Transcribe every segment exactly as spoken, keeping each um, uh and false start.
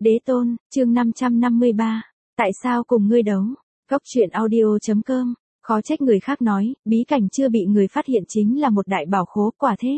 Đế tôn, chương năm trăm năm mươi ba. Tại sao cùng ngươi đấu? Góc truyện audio.com. Khó trách người khác nói, bí cảnh chưa bị người phát hiện chính là một đại bảo khố, quả thế.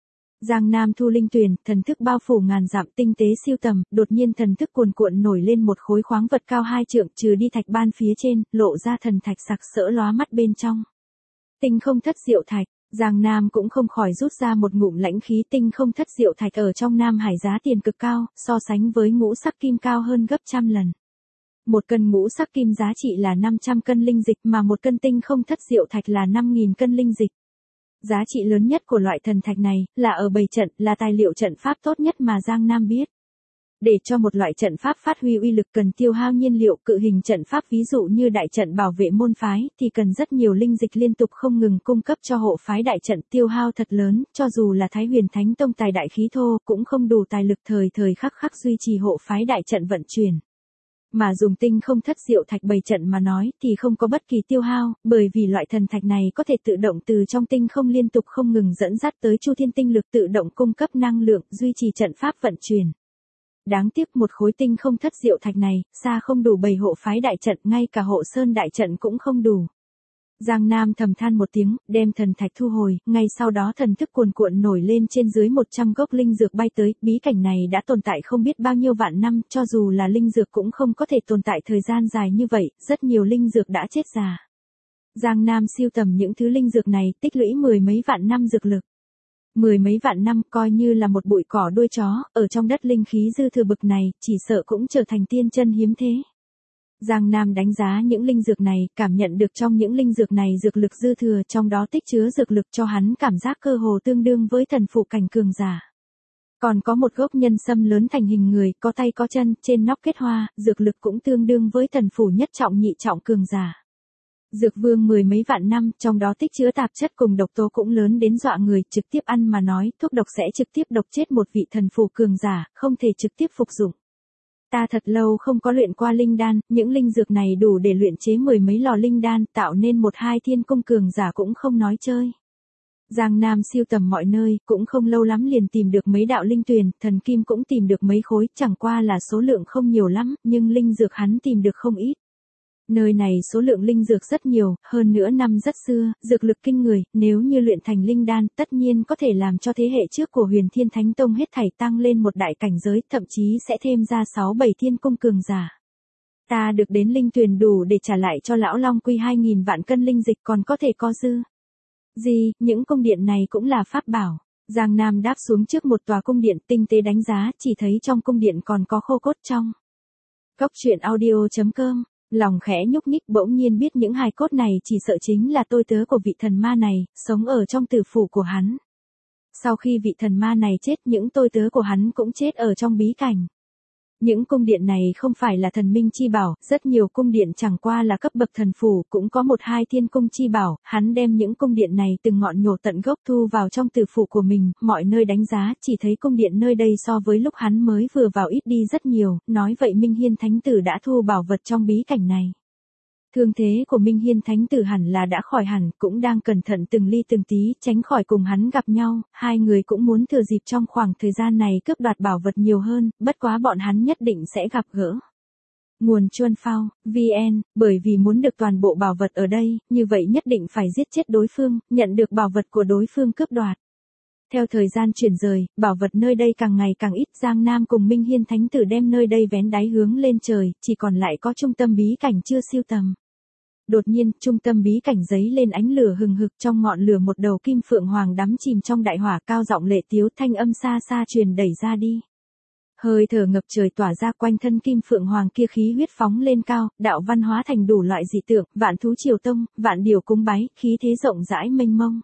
Giang Nam thu linh tuyền, thần thức bao phủ ngàn dặm, tinh tế siêu tầm, đột nhiên thần thức cuồn cuộn nổi lên một khối khoáng vật cao hai trượng, trừ đi thạch ban phía trên, lộ ra thần thạch sặc sỡ lóa mắt bên trong. Tinh không thất diệu thạch. Giang Nam cũng không khỏi rút ra một ngụm lãnh khí. Tinh không thất diệu thạch ở trong Nam Hải giá tiền cực cao, so sánh với ngũ sắc kim cao hơn gấp trăm lần. Một cân ngũ sắc kim giá trị là năm trăm cân linh dịch, mà một cân tinh không thất diệu thạch là năm nghìn cân linh dịch. Giá trị lớn nhất của loại thần thạch này là ở bày trận, là tài liệu trận pháp tốt nhất mà Giang Nam biết. Để cho một loại trận pháp phát huy uy lực cần tiêu hao nhiên liệu, cự hình trận pháp ví dụ như đại trận bảo vệ môn phái thì cần rất nhiều linh dịch liên tục không ngừng cung cấp cho hộ phái đại trận, tiêu hao thật lớn, cho dù là Thái Huyền Thánh Tông tài đại khí thô cũng không đủ tài lực thời thời khắc khắc duy trì hộ phái đại trận vận chuyển. Mà dùng tinh không thất diệu thạch bày trận mà nói thì không có bất kỳ tiêu hao, bởi vì loại thần thạch này có thể tự động từ trong tinh không liên tục không ngừng dẫn dắt tới chu thiên tinh lực, tự động cung cấp năng lượng, duy trì trận pháp vận chuyển. Đáng tiếc một khối tinh không thất diệu thạch này, xa không đủ bày hộ phái đại trận, ngay cả hộ sơn đại trận cũng không đủ. Giang Nam thầm than một tiếng, đem thần thạch thu hồi, ngay sau đó thần thức cuồn cuộn nổi lên, trên dưới một trăm gốc linh dược bay tới. Bí cảnh này đã tồn tại không biết bao nhiêu vạn năm, cho dù là linh dược cũng không có thể tồn tại thời gian dài như vậy, rất nhiều linh dược đã chết già. Giang Nam siêu tầm những thứ linh dược này, tích lũy mười mấy vạn năm dược lực. Mười mấy vạn năm coi như là một bụi cỏ đuôi chó, ở trong đất linh khí dư thừa bực này, chỉ sợ cũng trở thành tiên chân hiếm thế. Giang Nam đánh giá những linh dược này, cảm nhận được trong những linh dược này dược lực dư thừa, trong đó tích chứa dược lực cho hắn cảm giác cơ hồ tương đương với thần phụ cảnh cường giả. Còn có một gốc nhân sâm lớn thành hình người, có tay có chân, trên nóc kết hoa, dược lực cũng tương đương với thần phủ nhất trọng nhị trọng cường giả. Dược vương mười mấy vạn năm, trong đó tích chứa tạp chất cùng độc tố cũng lớn đến dọa người, trực tiếp ăn mà nói, thuốc độc sẽ trực tiếp độc chết một vị thần phù cường giả, không thể trực tiếp phục dụng. Ta thật lâu không có luyện qua linh đan, những linh dược này đủ để luyện chế mười mấy lò linh đan, tạo nên một hai thiên cung cường giả cũng không nói chơi. Giang Nam siêu tầm mọi nơi, cũng không lâu lắm liền tìm được mấy đạo linh tuyền, thần kim cũng tìm được mấy khối, chẳng qua là số lượng không nhiều lắm, nhưng linh dược hắn tìm được không ít. Nơi này số lượng linh dược rất nhiều, hơn nữa năm rất xưa, dược lực kinh người, nếu như luyện thành linh đan, tất nhiên có thể làm cho thế hệ trước của Huyền Thiên Thánh Tông hết thảy tăng lên một đại cảnh giới, thậm chí sẽ thêm ra sáu bảy thiên cung cường giả. Ta được đến linh tuyền đủ để trả lại cho lão Long Quy hai nghìn vạn cân linh dịch, còn có thể có dư. Gì, những cung điện này cũng là pháp bảo. Giang Nam đáp xuống trước một tòa cung điện, tinh tế đánh giá, chỉ thấy trong cung điện còn có khô cốt trong. Góc truyện audio.com. Lòng khẽ nhúc nhích, bỗng nhiên biết những hài cốt này chỉ sợ chính là tôi tớ của vị thần ma này, sống ở trong tử phủ của hắn. Sau khi vị thần ma này chết, những tôi tớ của hắn cũng chết ở trong bí cảnh. Những cung điện này không phải là thần minh chi bảo, rất nhiều cung điện chẳng qua là cấp bậc thần phủ, cũng có một hai thiên cung chi bảo, hắn đem những cung điện này từng ngọn nhổ tận gốc thu vào trong tử phủ của mình, mọi nơi đánh giá, chỉ thấy cung điện nơi đây so với lúc hắn mới vừa vào ít đi rất nhiều, nói vậy Minh Hiên Thánh Tử đã thu bảo vật trong bí cảnh này. Thương thế của Minh Hiên Thánh Tử hẳn là đã khỏi hẳn, cũng đang cẩn thận từng ly từng tí, tránh khỏi cùng hắn gặp nhau, hai người cũng muốn thừa dịp trong khoảng thời gian này cướp đoạt bảo vật nhiều hơn, bất quá bọn hắn nhất định sẽ gặp gỡ. Nguồn Chuân Phao, vê en, bởi vì muốn được toàn bộ bảo vật ở đây, như vậy nhất định phải giết chết đối phương, nhận được bảo vật của đối phương cướp đoạt. Theo thời gian chuyển rời, bảo vật nơi đây càng ngày càng ít, Giang Nam cùng Minh Hiên Thánh Tử đem nơi đây vén đáy hướng lên trời, chỉ còn lại có trung tâm bí cảnh chưa siêu tầm. Đột nhiên, trung tâm bí cảnh giấy lên ánh lửa hừng hực, trong ngọn lửa một đầu kim phượng hoàng đắm chìm trong đại hỏa, cao giọng lệ tiếu, thanh âm xa xa truyền đẩy ra đi. Hơi thở ngập trời tỏa ra, quanh thân kim phượng hoàng kia khí huyết phóng lên cao, đạo văn hóa thành đủ loại dị tượng, vạn thú triều tông, vạn điều cúng bái, khí thế rộng rãi mênh mông.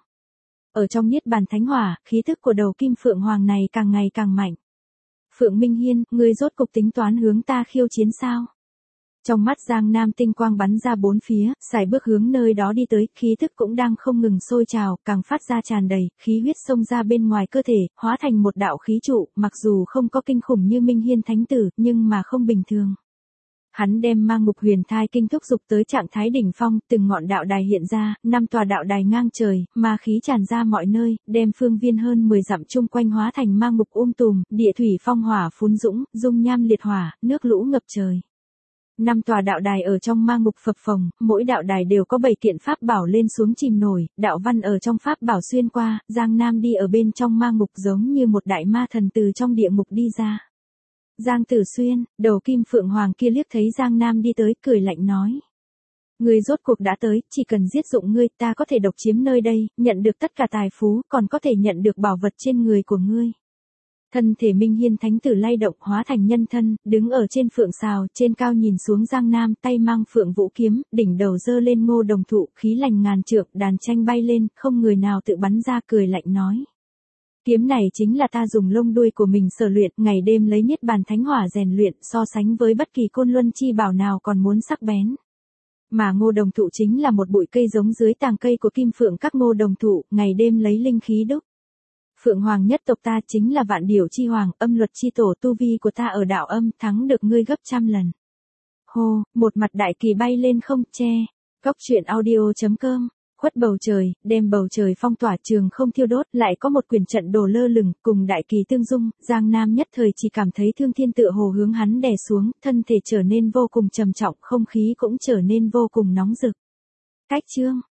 Ở trong niết bàn thánh hỏa, khí thức của đầu kim phượng hoàng này càng ngày càng mạnh. Phượng Minh Hiên, ngươi rốt cục tính toán hướng ta khiêu chiến sao? Trong mắt Giang Nam tinh quang bắn ra bốn phía, xài bước hướng nơi đó đi tới, khí thức cũng đang không ngừng sôi trào, càng phát ra tràn đầy, khí huyết xông ra bên ngoài cơ thể, hóa thành một đạo khí trụ, mặc dù không có kinh khủng như Minh Hiên Thánh Tử, nhưng mà không bình thường. Hắn đem mang ngục huyền thai kinh thúc dục tới trạng thái đỉnh phong, từng ngọn đạo đài hiện ra, năm tòa đạo đài ngang trời, ma khí tràn ra mọi nơi, đem phương viên hơn mười dặm chung quanh hóa thành mang ngục um tùm, địa thủy phong hỏa phún dũng, dung nham liệt hỏa, nước lũ ngập trời. Năm tòa đạo đài ở trong mang ngục phập phồng, mỗi đạo đài đều có bảy kiện pháp bảo lên xuống chìm nổi, đạo văn ở trong pháp bảo xuyên qua, Giang Nam đi ở bên trong mang ngục giống như một đại ma thần từ trong địa ngục đi ra. Giang Tử Xuyên, đầu kim phượng hoàng kia liếc thấy Giang Nam đi tới, cười lạnh nói. Ngươi rốt cuộc đã tới, chỉ cần giết dụng ngươi, ta có thể độc chiếm nơi đây, nhận được tất cả tài phú, còn có thể nhận được bảo vật trên người của ngươi. Thân thể Minh Hiên thánh tử lay động hóa thành nhân thân, đứng ở trên phượng sào, trên cao nhìn xuống Giang Nam, tay mang phượng vũ kiếm, đỉnh đầu dơ lên ngô đồng thụ, khí lành ngàn trượng, đàn tranh bay lên, không người nào tự bắn ra, cười lạnh nói. Kiếm này chính là ta dùng lông đuôi của mình sở luyện, ngày đêm lấy niết bàn thánh hỏa rèn luyện, so sánh với bất kỳ côn luân chi bảo nào còn muốn sắc bén. Mà ngô đồng thụ chính là một bụi cây giống dưới tàng cây của kim phượng các ngô đồng thụ, ngày đêm lấy linh khí đúc. Phượng hoàng nhất tộc ta chính là vạn điểu chi hoàng, âm luật chi tổ, tu vi của ta ở đạo âm, thắng được ngươi gấp trăm lần. Hô, một mặt đại kỳ bay lên không, che. Góc truyện audio chấm com. Khuất bầu trời, đem bầu trời phong tỏa, trường không thiêu đốt, lại có một quyền trận đồ lơ lửng, cùng đại kỳ tương dung, Giang Nam nhất thời chỉ cảm thấy thương thiên tựa hồ hướng hắn đè xuống, thân thể trở nên vô cùng trầm trọng, không khí cũng trở nên vô cùng nóng rực. Cách chương